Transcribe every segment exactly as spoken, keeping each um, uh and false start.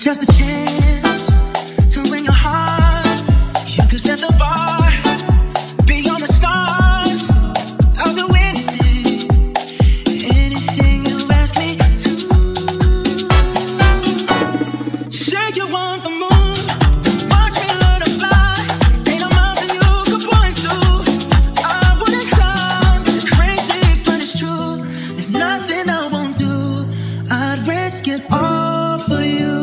just a chance to win your heart. You could set the bar beyond the stars. I'll do anything, anything you ask me to. Say you want the moon, watch me learn to fly. Ain't a mountain you could point to. I wouldn't climb, it's crazy but it's true. There's nothing I won't do. I'd risk it all for you.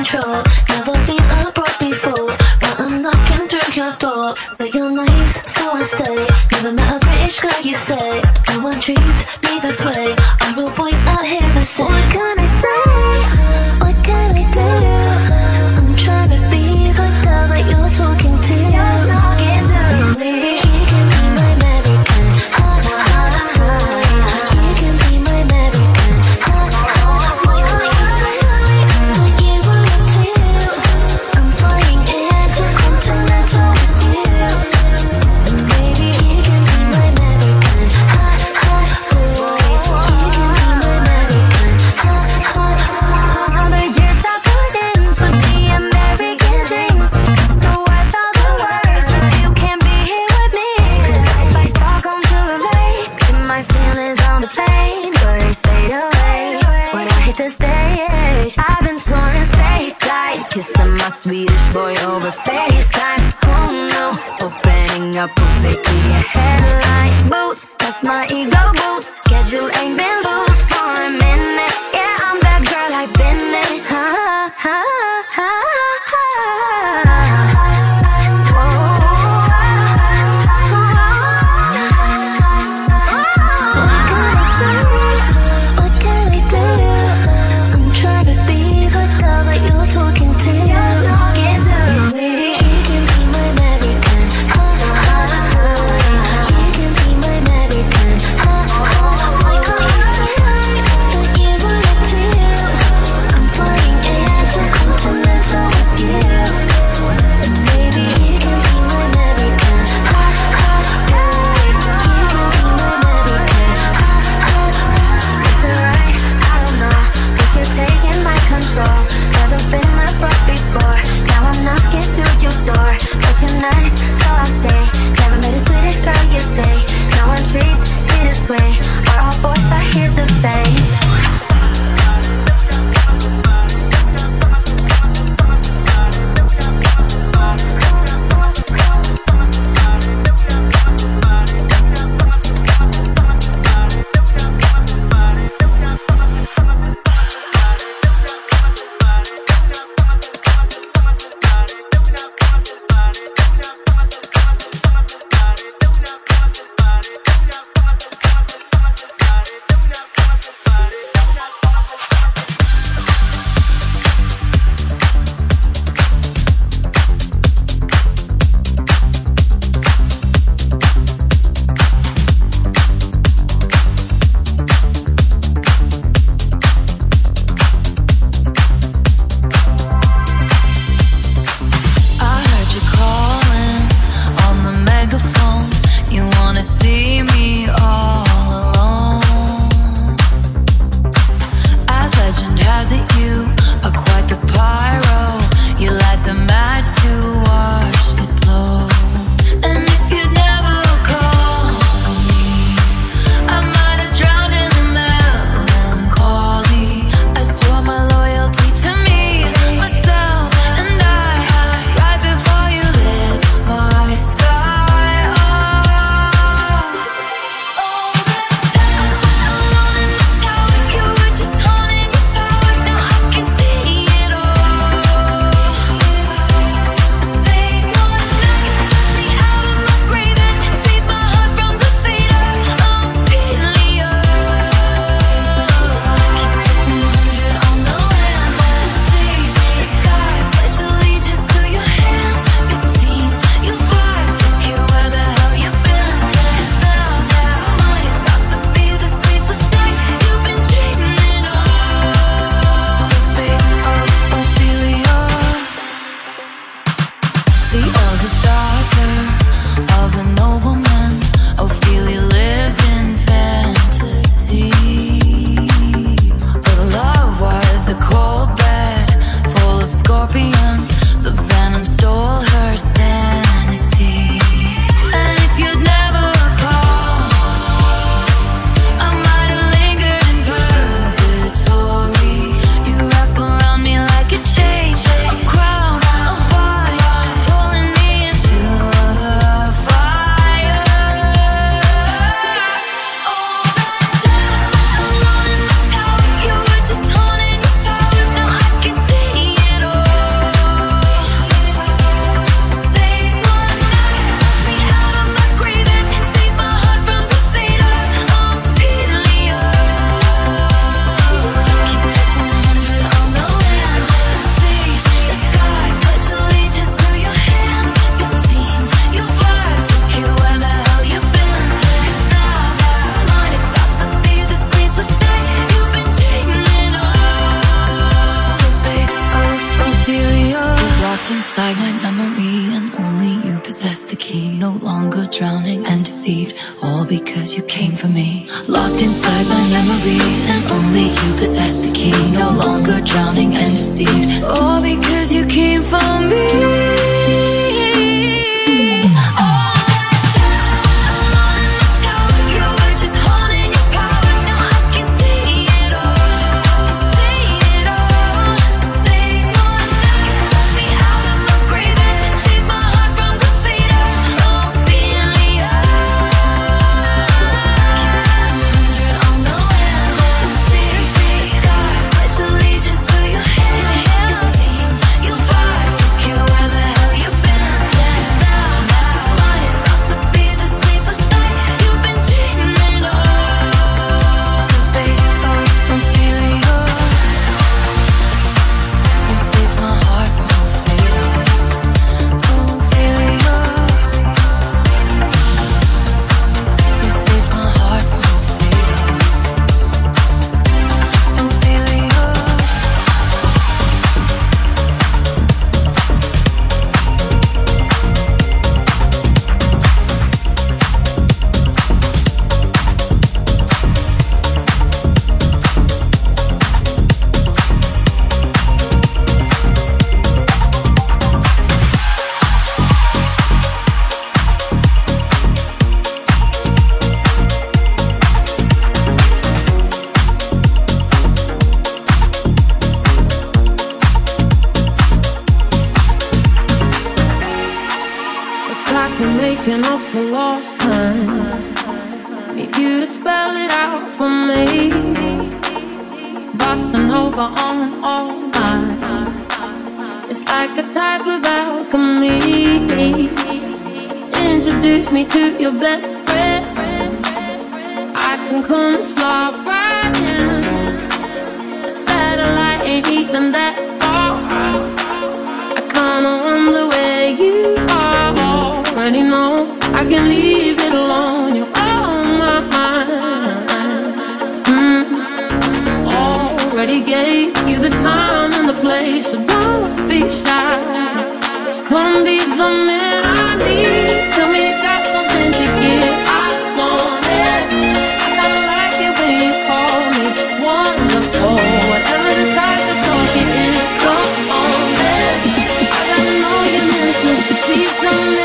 control. Never been abroad before, but I'm knocking through your door. But you're nice, so I stay. Never met a British girl, you say. No one treats me this way. Our real boys out here the same. What can I say? What can I do? I'm trying to be the girl that you're talking to. You're talking to me. You can be my American. Ha ha ha ha. You can be my American. Ha ha. Why can't you say what you want to? I'm flying intercontinental with you. And baby, you can be my American. Ha ha. Boy, you can be my American. Ha ha. All the years I put in for the American dream. So what's all the work if you can't be here with me? 'Cause if I Stockholm to the lake, and my feelings on the plane, worries fade away when I hit the stage. I've been sworn stateside, kissing my Swedish boy over FaceTime. Oh no, opening up will make me a headline. Boots, that's my ego boost. Schedule ain't been loose for a minute. Yeah, I'm that girl I've been in. Ha ha ha ha. What can I say? What can I do? I'm trying to be the girl that you're talking to. You're talking to me. You can be my American. Ha ha ha. You can be my American. Ha ha. Why can't you say what you want to? I'm flying intercontinental with you. And baby, you can be my American. Ha ha. You can be my American. Ha ha. Is it right? I don't know. If you're taking my control, never been abroad before. Now I'm knocking through your door. But you're nice, so I'll stay. Never met a Swedish girl, you say. No one treats me this way. Are all boys I hear the same? inside my memory, and only you possess the key. No longer drowning and deceived, all because you came for me. Locked inside my memory, and only you possess the key. No longer drowning and deceived, all because you came for me. Making up for lost time. Need you to spell it out for me. Bossing over on all night. It's like a type of alchemy. Introduce me to your best friend. I can come and slide right in. The satellite ain't even that far. I kinda wonder where you are. Already know I can leave it alone. You're on my mind. mm. Already gave you the time and the place, so don't be shy. Just come be the man I need. Tell me you got something to give. I want it. I kinda like it when you call me wonderful. Whatever the type of talk it is, come on it. I gotta know you're meant to see something.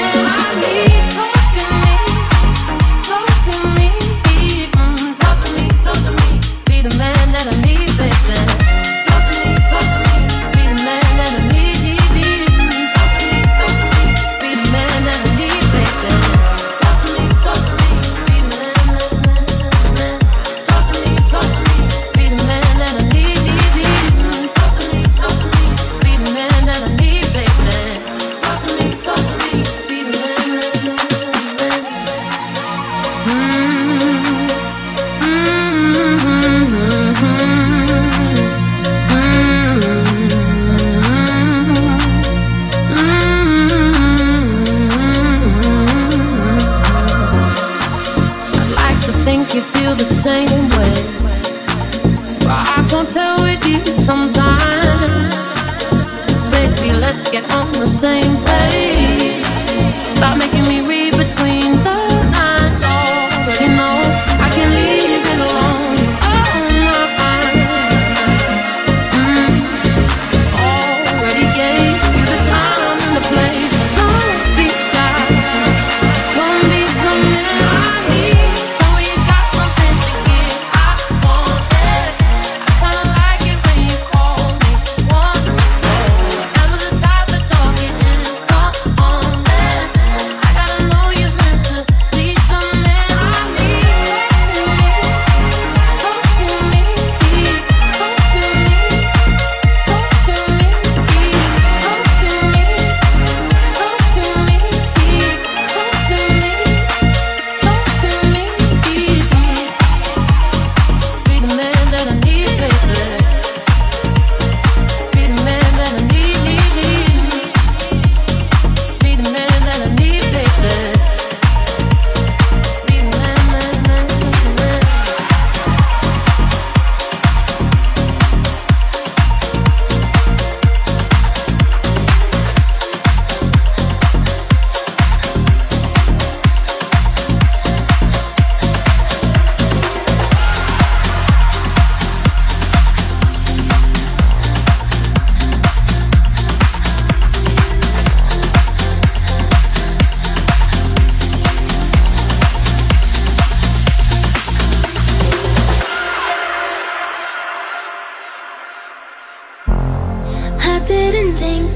I gotta know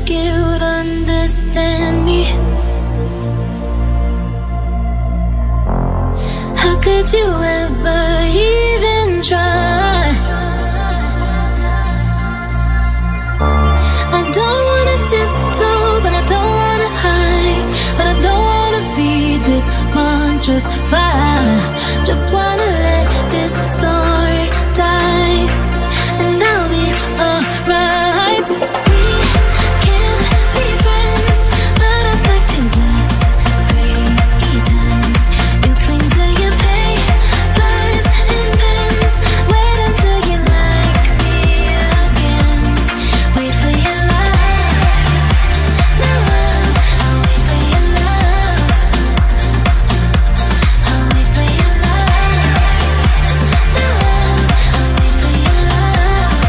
you'd understand me. How could you ever even try? I don't wanna tiptoe, but I don't wanna hide, but I don't wanna feed this monstrous fire. Just wanna let this story die, and I'll be alright. We can't be friends, but I'd like to just pretend. You cling to your papers and pens. Wait until you like me again. Wait for your love, no love. I'll wait for your love. I'll wait for your love, no love. I'll wait for your love.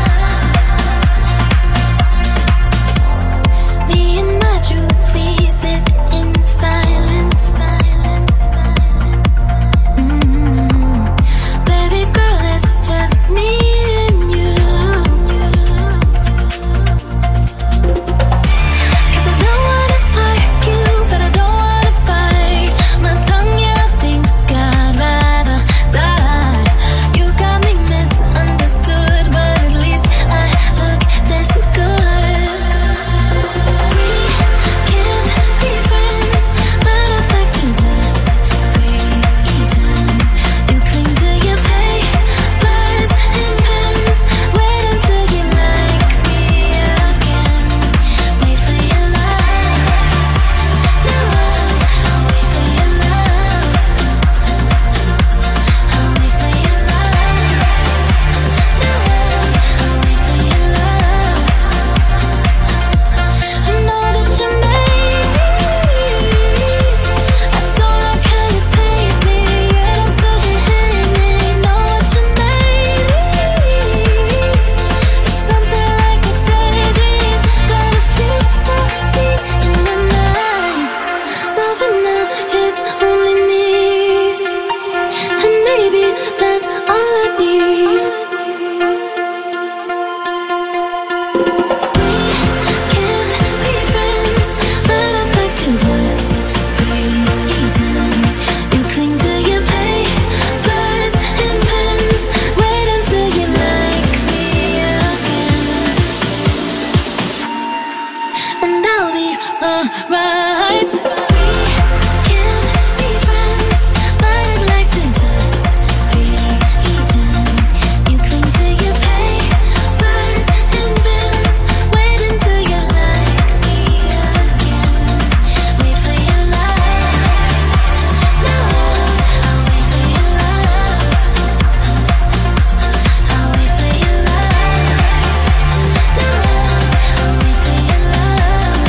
Me and my truth, we sit in silence, silence, silence. Mm-hmm. Baby girl, it's just me and you. 'Cause I don't wanna argue, but I don't wanna bite my tongue. Yeah, I think I'd rather die. You got me misunderstood, but at least I look this good. We can't be friends, but I'd like to just pretend. You cling to your papers and pens. Wait until you like me again. Wait for your love, no love. I'll wait for your love. I'll wait for your love, no love. I'll wait for your love. I know that you made me. I don't like how you paid me, yet I'm still here hating me. Know what you made me. It's something like a daydream, got a few to see in the night. So for now, it's only me, and maybe that's all I need. Can't be friends, but I'd like to just pretend. You cling to your papers and pens. Wait until you like me again, and I'll be alright. We can't be friends, but I'd like to just pretend. You cling to your papers and pens. Wait until you like me again. Wait for your love, no love. I'll wait for your love. I'll wait for your love, no love. I'll wait for your love.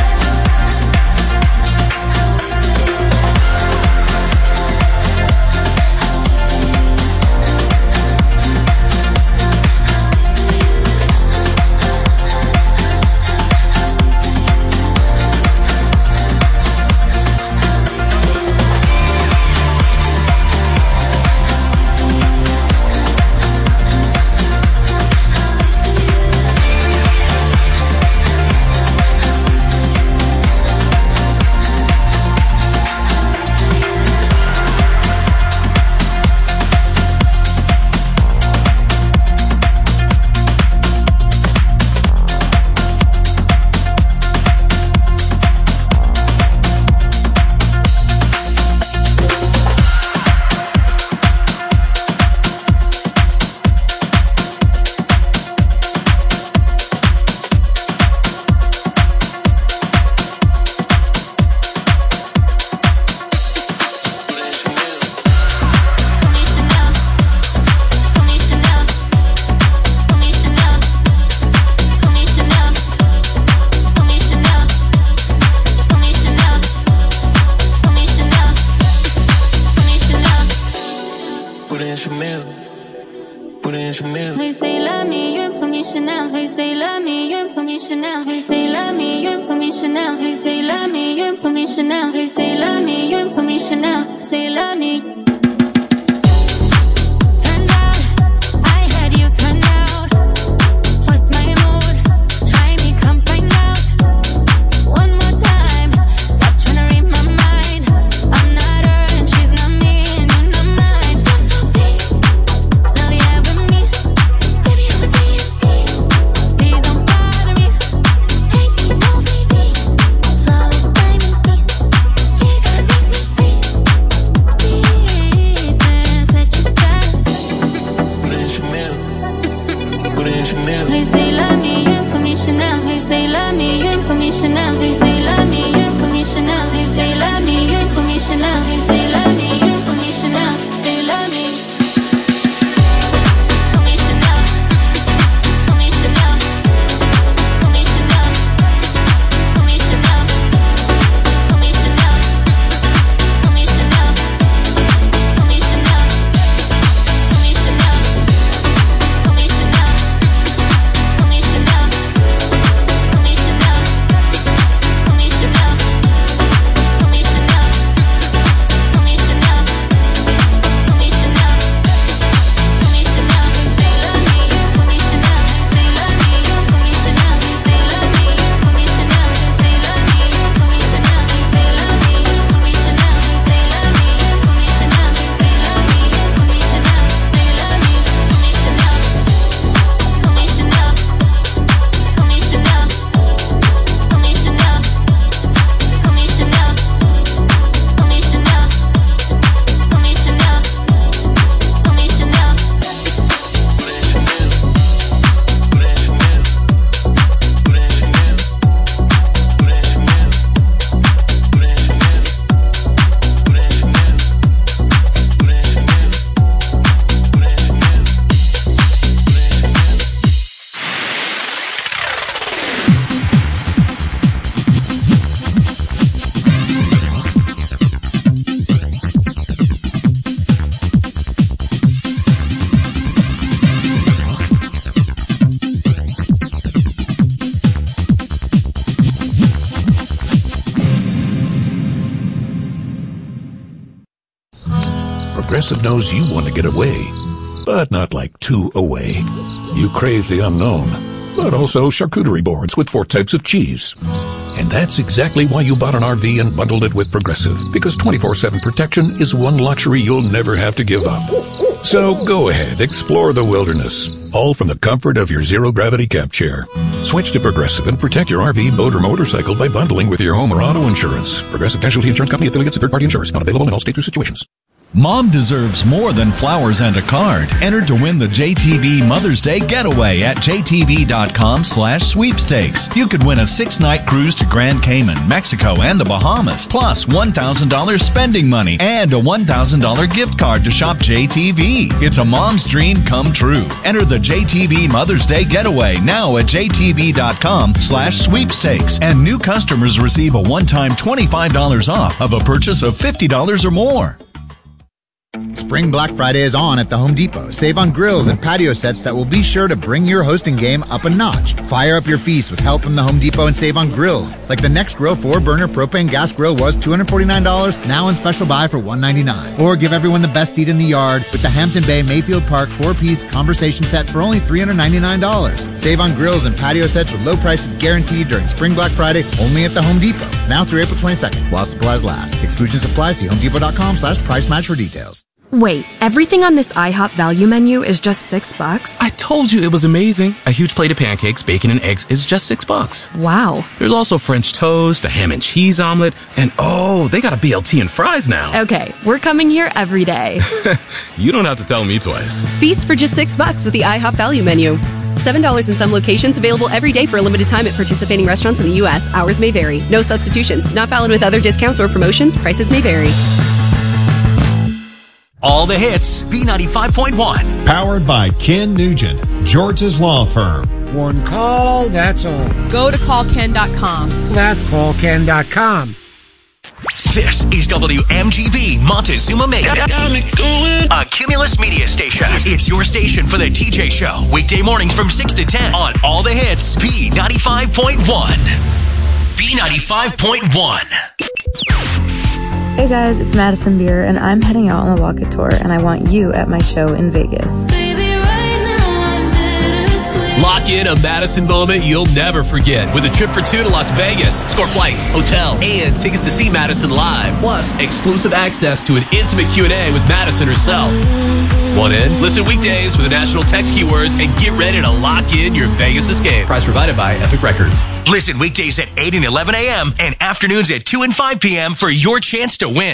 Chanel. He say love me, you put me Chanel. He say love me, you put me Chanel. He say love me, you put me Chanel. Say love me. Turns out I had you turned out. What's my mood? Try me, come find out. Chanel. He say love me, you put me Chanel. He say love me, you put me Chanel. He say love me, you put me Chanel. Say love me. Put me Chanel. Put me Chanel. Put me Chanel. Put me Chanel. Put me Chanel. Put me Chanel. Put me Chanel. Put me Chanel. Put me Chanel. Put me Chanel. Put me Chanel. Put me Chanel. Put me Chanel. Put me Chanel. Put me Chanel. Put me Chanel. Say love me, you put me Chanel. Say love me, you put me Chanel. Say love me, you put me Chanel. Say love me, you put me Chanel. Say love me, you put me Chanel. Say love me, you put me Chanel. Say love me, you put me Chanel. Say love me, put me Chanel. Put me Chanel. Put me Chanel. Put me Chanel. Put me Chanel. Put me Chanel. Put me Chanel. Put me Chanel. Put me Chanel. Progressive knows you want to get away, but not like too away. You crave the unknown, but also charcuterie boards with four types of cheese. And that's exactly why you bought an R V and bundled it with Progressive, because twenty-four seven protection is one luxury you'll never have to give up. So go ahead, explore the wilderness, all from the comfort of your zero-gravity camp chair. Switch to Progressive and protect your R V, boat, or motorcycle by bundling with your home or auto insurance. Progressive Casualty Insurance Company, affiliates, and third-party insurers. Not available in all states or situations. Mom deserves more than flowers and a card. Enter to win the J T V Mother's Day Getaway at J T V dot com slash sweepstakes. You could win a six-night cruise to Grand Cayman, Mexico, and the Bahamas, plus one thousand dollars spending money and a one thousand dollars gift card to shop J T V. It's a mom's dream come true. Enter the J T V Mother's Day Getaway now at J T V dot com slash sweepstakes. And new customers receive a one-time twenty-five dollars off of a purchase of fifty dollars or more. Spring Black Friday is on at the Home Depot. Save on grills and patio sets that will be sure to bring your hosting game up a notch. Fire up your feast with help from the Home Depot and save on grills. Like the Next Grill four burner propane gas grill was two hundred forty-nine dollars, now in special buy for one hundred ninety-nine dollars. Or give everyone the best seat in the yard with the Hampton Bay Mayfield Park four-piece conversation set for only three hundred ninety-nine dollars. Save on grills and patio sets with low prices guaranteed during Spring Black Friday only at the Home Depot. Now through April twenty-second, while supplies last. Exclusions apply. See home depot dot com slash price match for details. Wait, everything on this IHOP value menu is just six bucks? I told you it was amazing. A huge plate of pancakes, bacon, and eggs is just six bucks. Wow. There's also French toast, a ham and cheese omelet, and oh, they got a B L T and fries now. Okay, we're coming here every day. You don't have to tell me twice. Feast for just six bucks with the IHOP value menu. seven dollars in some locations, available every day for a limited time at participating restaurants in the U S. Hours may vary. No substitutions. Not valid with other discounts or promotions. Prices may vary. All the hits, B ninety-five point one. Powered by Ken Nugent, George's Law Firm. One call, that's all. Go to call ken dot com. That's call ken dot com. This is W M G B Montezuma Mega, a Cumulus Media station. It's your station for the T J Show. Weekday mornings from six to ten on All the Hits, B ninety-five point one. B ninety-five point one. Hey guys, it's Madison Beer, and I'm heading out on a Walk It tour, and I want you at my show in Vegas. Lock in a Madison moment you'll never forget with a trip for two to Las Vegas. Score flights, hotel, and tickets to see Madison live. Plus, exclusive access to an intimate Q and A with Madison herself. Want in? Listen weekdays with the national text keywords and get ready to lock in your Vegas escape. Price provided by Epic Records. Listen weekdays at eight and eleven a.m. and afternoons at two and five p.m. for your chance to win.